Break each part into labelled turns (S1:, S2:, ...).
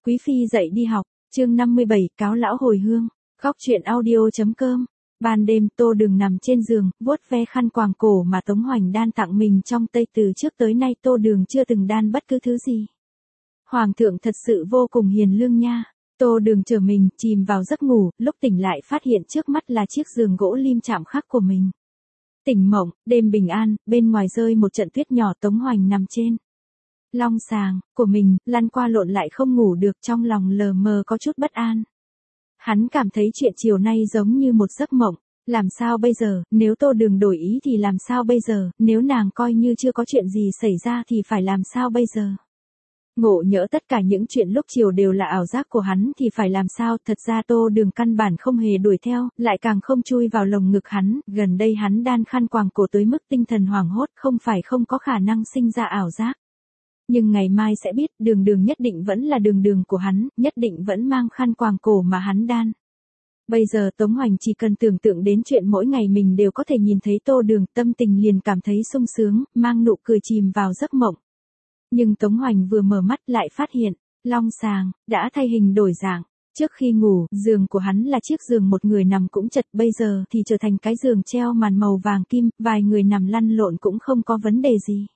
S1: Quý phi dậy đi học, chương 57, cáo lão hồi hương. Góc truyện audio.com. Ban đêm Tô Đường nằm trên giường, vuốt ve khăn quàng cổ mà Tống Hoành đan tặng mình trong Tây, từ trước tới nay Tô Đường chưa từng đan bất cứ thứ gì. Hoàng thượng thật sự vô cùng hiền lương nha. Tô Đường trở mình, chìm vào giấc ngủ, lúc tỉnh lại phát hiện trước mắt là chiếc giường gỗ lim chạm khắc của mình. Tỉnh mộng, đêm bình an, bên ngoài rơi một trận tuyết nhỏ. Tống Hoành nằm trên long sàng của mình, lăn qua lộn lại không ngủ được, trong lòng lờ mờ có chút bất an. Hắn cảm thấy chuyện chiều nay giống như một giấc mộng. Làm sao bây giờ, nếu Tô Đường đổi ý thì làm sao bây giờ, nếu nàng coi như chưa có chuyện gì xảy ra thì phải làm sao bây giờ. Ngộ nhỡ tất cả những chuyện lúc chiều đều là ảo giác của hắn thì phải làm sao. Thật ra Tô Đường căn bản không hề đuổi theo, lại càng không chui vào lồng ngực hắn. Gần đây hắn đan khăn quàng cổ tới mức tinh thần hoảng hốt, không phải không có khả năng sinh ra ảo giác. Nhưng ngày mai sẽ biết, Đường Đường nhất định vẫn là Đường Đường của hắn, nhất định vẫn mang khăn quàng cổ mà hắn đan. Bây giờ Tống Hoành chỉ cần tưởng tượng đến chuyện mỗi ngày mình đều có thể nhìn thấy Tô Đường, tâm tình liền cảm thấy sung sướng, mang nụ cười chìm vào giấc mộng. Nhưng Tống Hoành vừa mở mắt lại phát hiện, long sàng đã thay hình đổi dạng. Trước khi ngủ, giường của hắn là chiếc giường một người nằm cũng chật, bây giờ thì trở thành cái giường treo màn màu vàng kim, vài người nằm lăn lộn cũng không có vấn đề gì.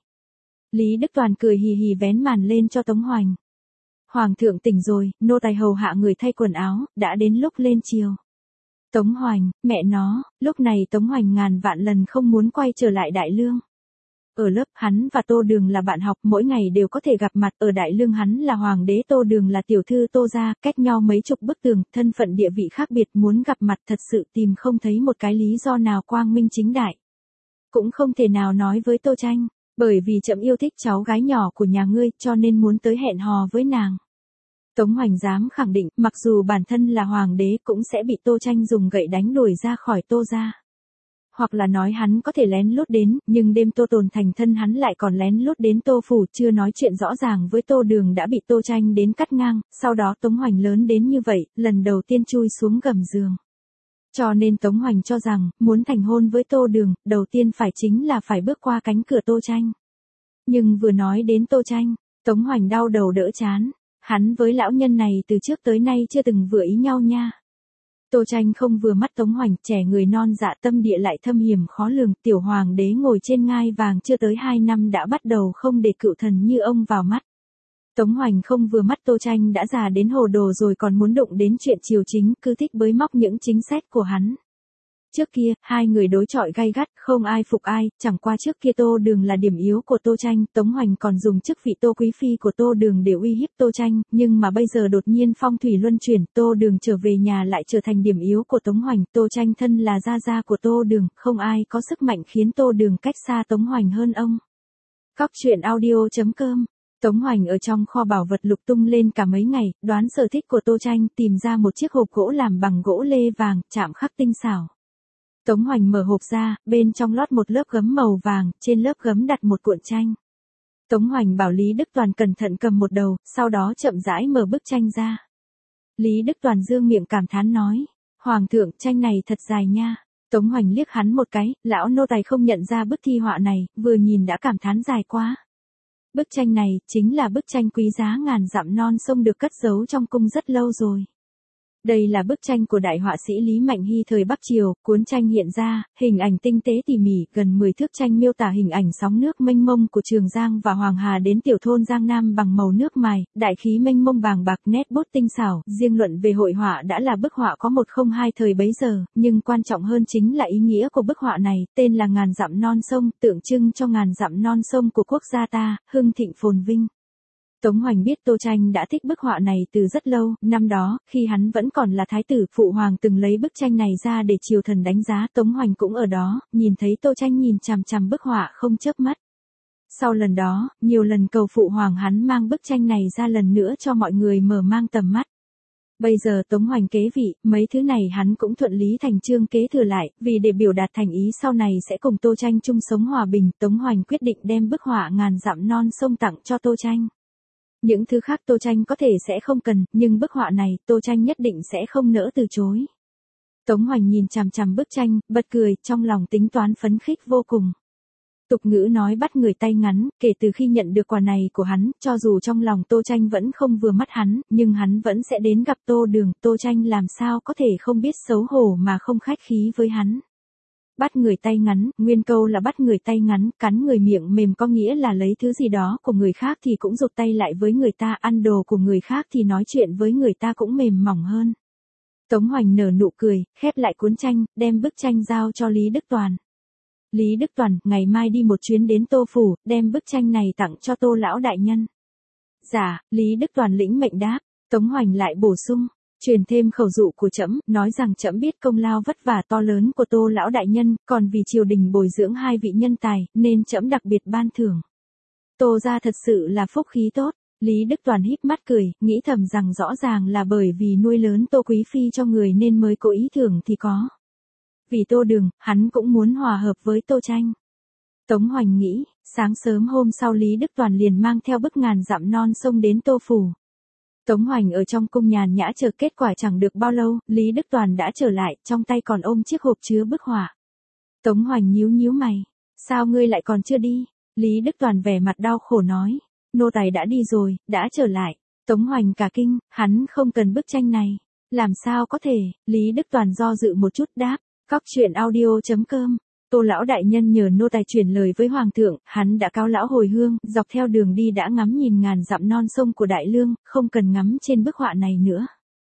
S1: Lý Đức Toàn cười hì hì vén màn lên cho Tống Hoành. Hoàng thượng tỉnh rồi, nô tài hầu hạ người thay quần áo, đã đến lúc lên chiều. Tống Hoành, mẹ nó, lúc này Tống Hoành ngàn vạn lần không muốn quay trở lại Đại Lương. Ở lớp, hắn và Tô Đường là bạn học, mỗi ngày đều có thể gặp mặt. Ở Đại Lương hắn là hoàng đế, Tô Đường là tiểu thư Tô gia, cách nhau mấy chục bức tường, thân phận địa vị khác biệt, muốn gặp mặt thật sự tìm không thấy một cái lý do nào quang minh chính đại. Cũng không thể nào nói với Tô Tranh, bởi vì trẫm yêu thích cháu gái nhỏ của nhà ngươi, cho nên muốn tới hẹn hò với nàng. Tống Hoành dám khẳng định, mặc dù bản thân là hoàng đế cũng sẽ bị Tô Tranh dùng gậy đánh đuổi ra khỏi Tô gia. Hoặc là nói hắn có thể lén lút đến, nhưng đêm Tô Tồn thành thân hắn lại còn lén lút đến Tô phủ, chưa nói chuyện rõ ràng với Tô Đường đã bị Tô Tranh đến cắt ngang, sau đó Tống Hoành lớn đến như vậy, lần đầu tiên chui xuống gầm giường. Cho nên Tống Hoành cho rằng, muốn thành hôn với Tô Đường, đầu tiên chính là phải bước qua cánh cửa Tô Tranh. Nhưng vừa nói đến Tô Tranh, Tống Hoành đau đầu đỡ chán. Hắn với lão nhân này từ trước tới nay chưa từng vừa ý nhau nha. Tô Tranh không vừa mắt Tống Hoành, trẻ người non dạ tâm địa lại thâm hiểm khó lường, tiểu hoàng đế ngồi trên ngai vàng chưa tới 2 năm đã bắt đầu không để cựu thần như ông vào mắt. Tống Hoành không vừa mắt Tô Tranh đã già đến hồ đồ rồi còn muốn đụng đến chuyện triều chính, cứ thích bới móc những chính sách của hắn. Trước kia, hai người đối chọi gay gắt, không ai phục ai, chẳng qua trước kia Tô Đường là điểm yếu của Tô Tranh, Tống Hoành còn dùng chức vị Tô Quý Phi của Tô Đường để uy hiếp Tô Tranh, nhưng mà bây giờ đột nhiên phong thủy luân chuyển, Tô Đường trở về nhà lại trở thành điểm yếu của Tống Hoành, Tô Tranh thân là gia gia của Tô Đường, không ai có sức mạnh khiến Tô Đường cách xa Tống Hoành hơn ông. Góc truyện audio.com. Tống Hoành ở trong kho bảo vật lục tung lên cả mấy ngày, đoán sở thích của Tô Tranh, tìm ra một chiếc hộp gỗ làm bằng gỗ lê vàng, chạm khắc tinh xảo. Tống Hoành mở hộp ra, bên trong lót một lớp gấm màu vàng, trên lớp gấm đặt một cuộn tranh. Tống Hoành bảo Lý Đức Toàn cẩn thận cầm một đầu, sau đó chậm rãi mở bức tranh ra. Lý Đức Toàn dương miệng cảm thán nói, Hoàng thượng, tranh này thật dài nha. Tống Hoành liếc hắn một cái, lão nô tài không nhận ra bức thi họa này, vừa nhìn đã cảm thán dài quá. Bức tranh này, chính là bức tranh quý giá ngàn dặm non sông được cất giấu trong cung rất lâu rồi. Đây là bức tranh của đại họa sĩ Lý Mạnh Hy thời Bắc Triều, cuốn tranh hiện ra, hình ảnh tinh tế tỉ mỉ, gần 10 thước tranh miêu tả hình ảnh sóng nước mênh mông của Trường Giang và Hoàng Hà đến tiểu thôn Giang Nam bằng màu nước mài, đại khí mênh mông bàng bạc, nét bút tinh xảo, riêng luận về hội họa đã là bức họa có 102 thời bấy giờ, nhưng quan trọng hơn chính là ý nghĩa của bức họa này, tên là ngàn dặm non sông, tượng trưng cho ngàn dặm non sông của quốc gia ta, hưng thịnh phồn vinh. Tống Hoành biết Tô Tranh đã thích bức họa này từ rất lâu, năm đó, khi hắn vẫn còn là thái tử, phụ hoàng từng lấy bức tranh này ra để triều thần đánh giá, Tống Hoành cũng ở đó, nhìn thấy Tô Tranh nhìn chằm chằm bức họa không chớp mắt. Sau lần đó, nhiều lần cầu phụ hoàng hắn mang bức tranh này ra lần nữa cho mọi người mở mang tầm mắt. Bây giờ Tống Hoành kế vị, mấy thứ này hắn cũng thuận lý thành chương kế thừa lại, vì để biểu đạt thành ý sau này sẽ cùng Tô Tranh chung sống hòa bình, Tống Hoành quyết định đem bức họa ngàn dặm non sông tặng cho Tô Tranh. Những thứ khác Tô Tranh có thể sẽ không cần, nhưng bức họa này, Tô Tranh nhất định sẽ không nỡ từ chối. Tống Hoành nhìn chằm chằm bức tranh, bật cười, trong lòng tính toán phấn khích vô cùng. Tục ngữ nói bắt người tay ngắn, kể từ khi nhận được quà này của hắn, cho dù trong lòng Tô Tranh vẫn không vừa mắt hắn, nhưng hắn vẫn sẽ đến gặp Tô Đường, Tô Tranh làm sao có thể không biết xấu hổ mà không khách khí với hắn. Bắt người tay ngắn, nguyên câu là bắt người tay ngắn, cắn người miệng mềm có nghĩa là lấy thứ gì đó của người khác thì cũng rụt tay lại với người ta, ăn đồ của người khác thì nói chuyện với người ta cũng mềm mỏng hơn. Tống Hoành nở nụ cười, khép lại cuốn tranh, đem bức tranh giao cho Lý Đức Toàn. Lý Đức Toàn, ngày mai đi một chuyến đến Tô Phủ, đem bức tranh này tặng cho Tô lão đại nhân. Dạ, Lý Đức Toàn lĩnh mệnh đáp. Tống Hoành lại bổ sung, truyền thêm khẩu dụ của trẫm, nói rằng trẫm biết công lao vất vả to lớn của Tô lão đại nhân, còn vì triều đình bồi dưỡng hai vị nhân tài, nên trẫm đặc biệt ban thưởng. Tô gia thật sự là phúc khí tốt. Lý Đức Toàn híp mắt cười, nghĩ thầm rằng rõ ràng là bởi vì nuôi lớn Tô Quý Phi cho người nên mới có ý thưởng thì có. Vì Tô Đường, hắn cũng muốn hòa hợp với Tô Tranh. Tống Hoành nghĩ, sáng sớm hôm sau Lý Đức Toàn liền mang theo bức ngàn dặm non sông đến Tô Phủ. Tống Hoành ở trong cung nhàn nhã chờ kết quả chẳng được bao lâu, Lý Đức Toàn đã trở lại, trong tay còn ôm chiếc hộp chứa bức họa. Tống Hoành nhíu nhíu mày, sao ngươi lại còn chưa đi? Lý Đức Toàn vẻ mặt đau khổ nói, nô tài đã đi rồi, đã trở lại. Tống Hoành cả kinh, hắn không cần bức tranh này. Làm sao có thể? Lý Đức Toàn do dự một chút đáp, Cóc truyện audio.com. Tô lão đại nhân nhờ nô tài truyền lời với hoàng thượng, hắn đã cáo lão hồi hương, dọc theo đường đi đã ngắm nhìn ngàn dặm non sông của Đại Lương, không cần ngắm trên bức họa này nữa.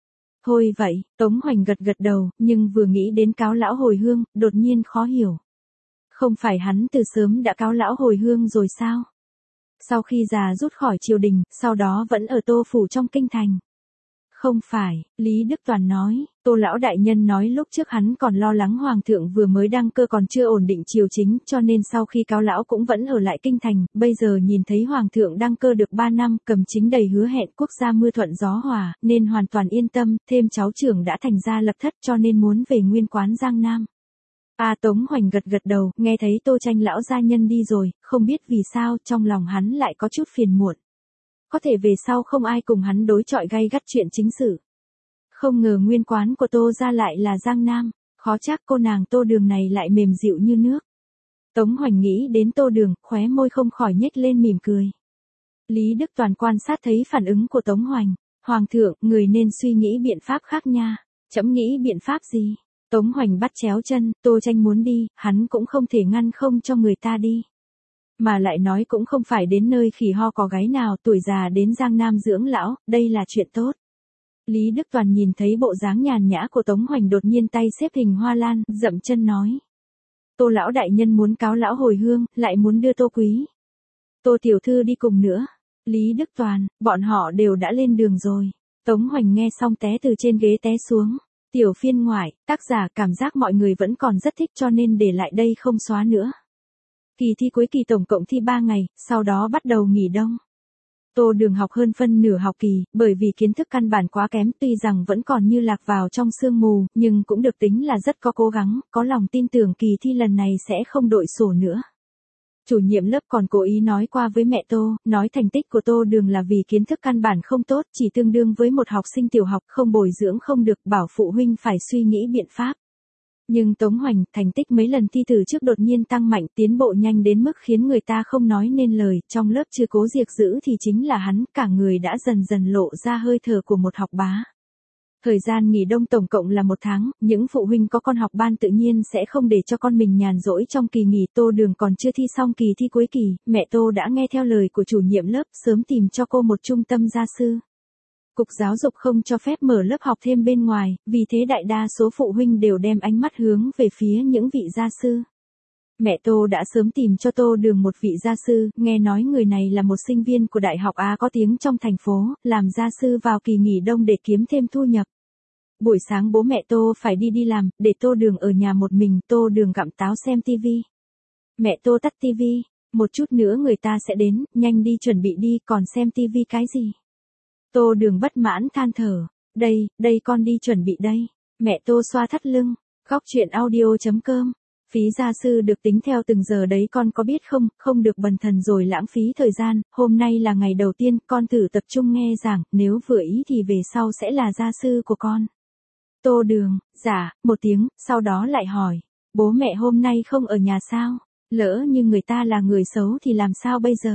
S1: Thôi vậy, Tống Hoành gật gật đầu, nhưng vừa nghĩ đến cáo lão hồi hương, đột nhiên khó hiểu. Không phải hắn từ sớm đã cáo lão hồi hương rồi sao? Sau khi già rút khỏi triều đình, sau đó vẫn ở Tô Phủ trong kinh thành. Không phải, Lý Đức Toàn nói, Tô lão đại nhân nói lúc trước hắn còn lo lắng hoàng thượng vừa mới đăng cơ còn chưa ổn định triều chính, cho nên sau khi cáo lão cũng vẫn ở lại kinh thành, bây giờ nhìn thấy hoàng thượng đăng cơ được 3 năm, cầm chính đầy hứa hẹn quốc gia mưa thuận gió hòa, nên hoàn toàn yên tâm, thêm cháu trưởng đã thành gia lập thất cho nên muốn về nguyên quán Giang Nam. Tống Hoành gật gật đầu, nghe thấy Tô Tranh lão gia nhân đi rồi, không biết vì sao, trong lòng hắn lại có chút phiền muộn. Có thể về sau không ai cùng hắn đối chọi gay gắt chuyện chính sự. Không ngờ nguyên quán của Tô gia lại là Giang Nam, khó chắc cô nàng Tô Đường này lại mềm dịu như nước. Tống Hoành nghĩ đến Tô Đường, khóe môi không khỏi nhếch lên mỉm cười. Lý Đức Toàn quan sát thấy phản ứng của Tống Hoành, hoàng thượng, người nên suy nghĩ biện pháp khác nha. Trẫm nghĩ biện pháp gì? Tống Hoành bắt chéo chân, Tô Tranh muốn đi, hắn cũng không thể ngăn không cho người ta đi. Mà lại nói cũng không phải đến nơi khỉ ho có gáy nào, tuổi già đến Giang Nam dưỡng lão, đây là chuyện tốt. Lý Đức Toàn nhìn thấy bộ dáng nhàn nhã của Tống Hoành đột nhiên tay xếp hình hoa lan, dậm chân nói. Tô lão đại nhân muốn cáo lão hồi hương, lại muốn đưa Tô Quý. Tô tiểu thư đi cùng nữa. Lý Đức Toàn, bọn họ đều đã lên đường rồi. Tống Hoành nghe xong té từ trên ghế té xuống. Tiểu phiên ngoại, tác giả cảm giác mọi người vẫn còn rất thích cho nên để lại đây không xóa nữa. Kỳ thi cuối kỳ tổng cộng thi 3 ngày, sau đó bắt đầu nghỉ đông. Tô Đường học hơn phân nửa học kỳ, bởi vì kiến thức căn bản quá kém, tuy rằng vẫn còn như lạc vào trong sương mù, nhưng cũng được tính là rất có cố gắng, có lòng tin tưởng kỳ thi lần này sẽ không đội sổ nữa. Chủ nhiệm lớp còn cố ý nói qua với mẹ Tô, nói thành tích của Tô Đường là vì kiến thức căn bản không tốt, chỉ tương đương với một học sinh tiểu học, không bồi dưỡng không được, bảo phụ huynh phải suy nghĩ biện pháp. Nhưng Tống Hoành, thành tích mấy lần thi thử trước đột nhiên tăng mạnh, tiến bộ nhanh đến mức khiến người ta không nói nên lời, trong lớp chưa cố diệt giữ thì chính là hắn, cả người đã dần dần lộ ra hơi thở của một học bá. Thời gian nghỉ đông tổng cộng là 1 tháng, những phụ huynh có con học ban tự nhiên sẽ không để cho con mình nhàn rỗi trong kỳ nghỉ. Tô Đường còn chưa thi xong kỳ thi cuối kỳ, mẹ Tô đã nghe theo lời của chủ nhiệm lớp, sớm tìm cho cô một trung tâm gia sư. Cục giáo dục không cho phép mở lớp học thêm bên ngoài, vì thế đại đa số phụ huynh đều đem ánh mắt hướng về phía những vị gia sư. Mẹ Tô đã sớm tìm cho Tô Đường một vị gia sư, nghe nói người này là một sinh viên của Đại học Á có tiếng trong thành phố, làm gia sư vào kỳ nghỉ đông để kiếm thêm thu nhập. Buổi sáng bố mẹ Tô phải đi làm, để Tô Đường ở nhà một mình, Tô Đường gặm táo xem tivi. Mẹ Tô tắt tivi, một chút nữa người ta sẽ đến, nhanh đi chuẩn bị đi, còn xem tivi cái gì? Tô Đường bất mãn than thở, đây con đi chuẩn bị đây. Mẹ Tô xoa thắt lưng, Cóc truyện audio.com. Phí gia sư được tính theo từng giờ đấy con có biết không, không được bần thần rồi lãng phí thời gian, hôm nay là ngày đầu tiên, con thử tập trung nghe giảng, nếu vừa ý thì về sau sẽ là gia sư của con. Tô Đường, dạ, một tiếng, sau đó lại hỏi, bố mẹ hôm nay không ở nhà sao? Lỡ như người ta là người xấu thì làm sao bây giờ?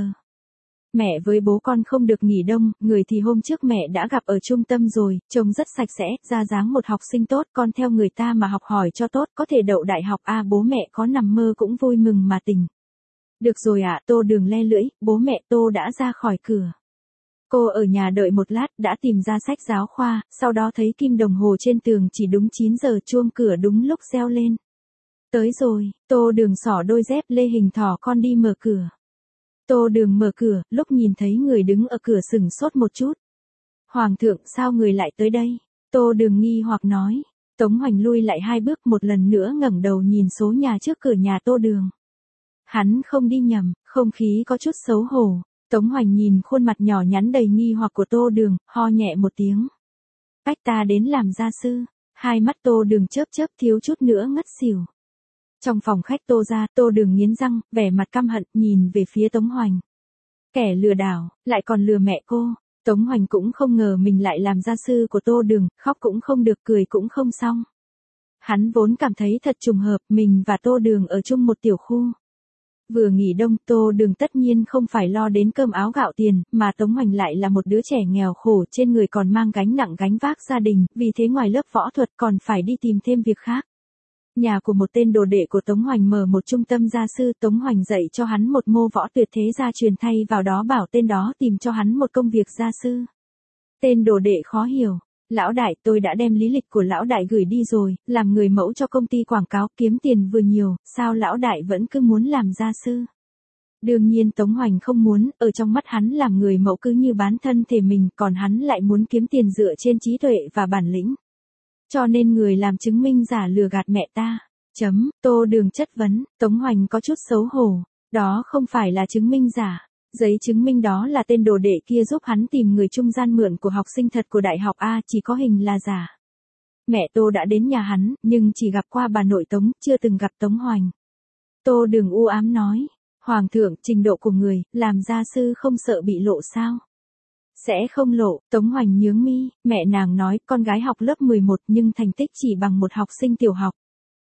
S1: Mẹ với bố con không được nghỉ đông, người thì hôm trước mẹ đã gặp ở trung tâm rồi, trông rất sạch sẽ, ra dáng một học sinh tốt, con theo người ta mà học hỏi cho tốt, có thể đậu đại học à, bố mẹ có nằm mơ cũng vui mừng mà tỉnh. Được rồi ạ, Tô Đường le lưỡi, bố mẹ Tô đã ra khỏi cửa. Cô ở nhà đợi một lát, đã tìm ra sách giáo khoa, sau đó thấy kim đồng hồ trên tường chỉ đúng 9 giờ, chuông cửa đúng lúc reo lên. Tới rồi, Tô Đường xỏ đôi dép lê hình thỏ con đi mở cửa. Tô Đường mở cửa, lúc nhìn thấy người đứng ở cửa sửng sốt một chút. Hoàng thượng, sao người lại tới đây? Tô Đường nghi hoặc nói. Tống Hoành lui lại 2 bước, một lần nữa ngẩng đầu nhìn số nhà trước cửa nhà Tô Đường. Hắn không đi nhầm, không khí có chút xấu hổ. Tống Hoành nhìn khuôn mặt nhỏ nhắn đầy nghi hoặc của Tô Đường, ho nhẹ một tiếng. Bách ta đến làm gia sư. Hai mắt Tô Đường chớp chớp, thiếu chút nữa ngất xỉu. Trong phòng khách Tô ra, Tô Đường nghiến răng, vẻ mặt căm hận, nhìn về phía Tống Hoành. Kẻ lừa đảo, lại còn lừa mẹ cô. Tống Hoành cũng không ngờ mình lại làm gia sư của Tô Đường, khóc cũng không được, cười cũng không xong. Hắn vốn cảm thấy thật trùng hợp, mình và Tô Đường ở chung một tiểu khu. Vừa nghỉ đông, Tô Đường tất nhiên không phải lo đến cơm áo gạo tiền, mà Tống Hoành lại là một đứa trẻ nghèo khổ, trên người còn mang gánh nặng gánh vác gia đình, vì thế ngoài lớp võ thuật còn phải đi tìm thêm việc khác. Nhà của một tên đồ đệ của Tống Hoành mở một trung tâm gia sư, Tống Hoành dạy cho hắn một mô võ tuyệt thế gia truyền, thay vào đó bảo tên đó tìm cho hắn một công việc gia sư. Tên đồ đệ khó hiểu. Lão đại, tôi đã đem lý lịch của lão đại gửi đi rồi, làm người mẫu cho công ty quảng cáo, kiếm tiền vừa nhiều, sao lão đại vẫn cứ muốn làm gia sư? Đương nhiên Tống Hoành không muốn, ở trong mắt hắn làm người mẫu cứ như bán thân thể mình, còn hắn lại muốn kiếm tiền dựa trên trí tuệ và bản lĩnh. Cho nên người làm chứng minh giả lừa gạt mẹ ta. Tô Đường chất vấn, Tống Hoành có chút xấu hổ. Đó không phải là chứng minh giả. Giấy chứng minh đó là tên đồ đệ kia giúp hắn tìm người trung gian mượn của học sinh thật của đại học A, chỉ có hình là giả. Mẹ Tô đã đến nhà hắn, nhưng chỉ gặp qua bà nội Tống, chưa từng gặp Tống Hoành. Tô Đường u ám nói, Hoàng thượng, trình độ của người, làm gia sư không sợ bị lộ sao? Sẽ không lộ. Tống Hoành nhướng mi, mẹ nàng nói, con gái học lớp 11 nhưng thành tích chỉ bằng một học sinh tiểu học.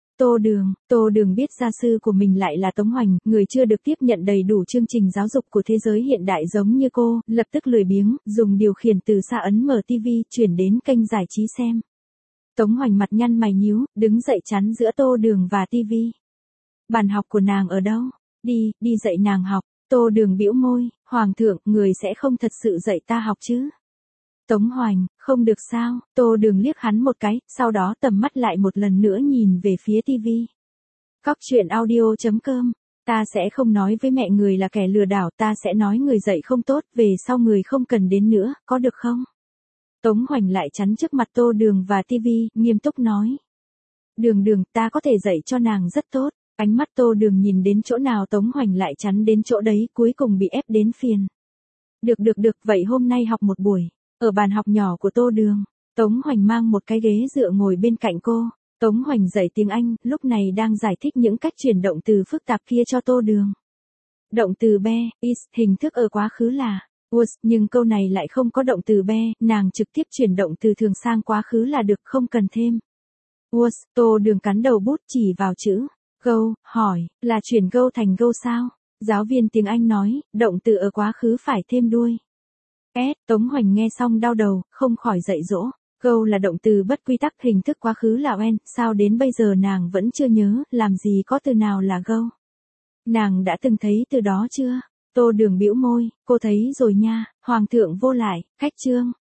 S1: Tô Đường biết gia sư của mình lại là Tống Hoành, người chưa được tiếp nhận đầy đủ chương trình giáo dục của thế giới hiện đại giống như cô, lập tức lười biếng, dùng điều khiển từ xa ấn mở TV, chuyển đến kênh giải trí xem. Tống Hoành mặt nhăn mày nhíu, đứng dậy chắn giữa Tô Đường và TV. Bàn học của nàng ở đâu? Đi dạy nàng học. Tô Đường bĩu môi, Hoàng thượng, người sẽ không thật sự dạy ta học chứ? Tống Hoành, không được sao? Tô Đường liếc hắn một cái, sau đó tầm mắt lại một lần nữa nhìn về phía TV. Cóc truyện audio.com. Ta sẽ không nói với mẹ người là kẻ lừa đảo, ta sẽ nói người dạy không tốt, về sau người không cần đến nữa, có được không? Tống Hoành lại chắn trước mặt Tô Đường và TV, nghiêm túc nói. Đường, ta có thể dạy cho nàng rất tốt. Ánh mắt Tô Đường nhìn đến chỗ nào Tống Hoành lại chắn đến chỗ đấy, cuối cùng bị ép đến phiền. Được, vậy hôm nay học một buổi. Ở bàn học nhỏ của Tô Đường, Tống Hoành mang một cái ghế dựa ngồi bên cạnh cô. Tống Hoành dạy tiếng Anh, lúc này đang giải thích những cách chuyển động từ phức tạp kia cho Tô Đường. Động từ be, is, hình thức ở quá khứ là was, nhưng câu này lại không có động từ be, nàng trực tiếp chuyển động từ thường sang quá khứ là được, không cần thêm. Was, Tô Đường cắn đầu bút chỉ vào chữ go, hỏi, là chuyển go thành go sao? Giáo viên tiếng Anh nói, động từ ở quá khứ phải thêm đuôi. Tống Hoành nghe xong đau đầu, không khỏi dạy dỗ. Go là động từ bất quy tắc, hình thức quá khứ là when, sao đến bây giờ nàng vẫn chưa nhớ, làm gì có từ nào là go. Nàng đã từng thấy từ đó chưa? Tô Đường bĩu môi, cô thấy rồi nha, Hoàng thượng vô lại, khách trương.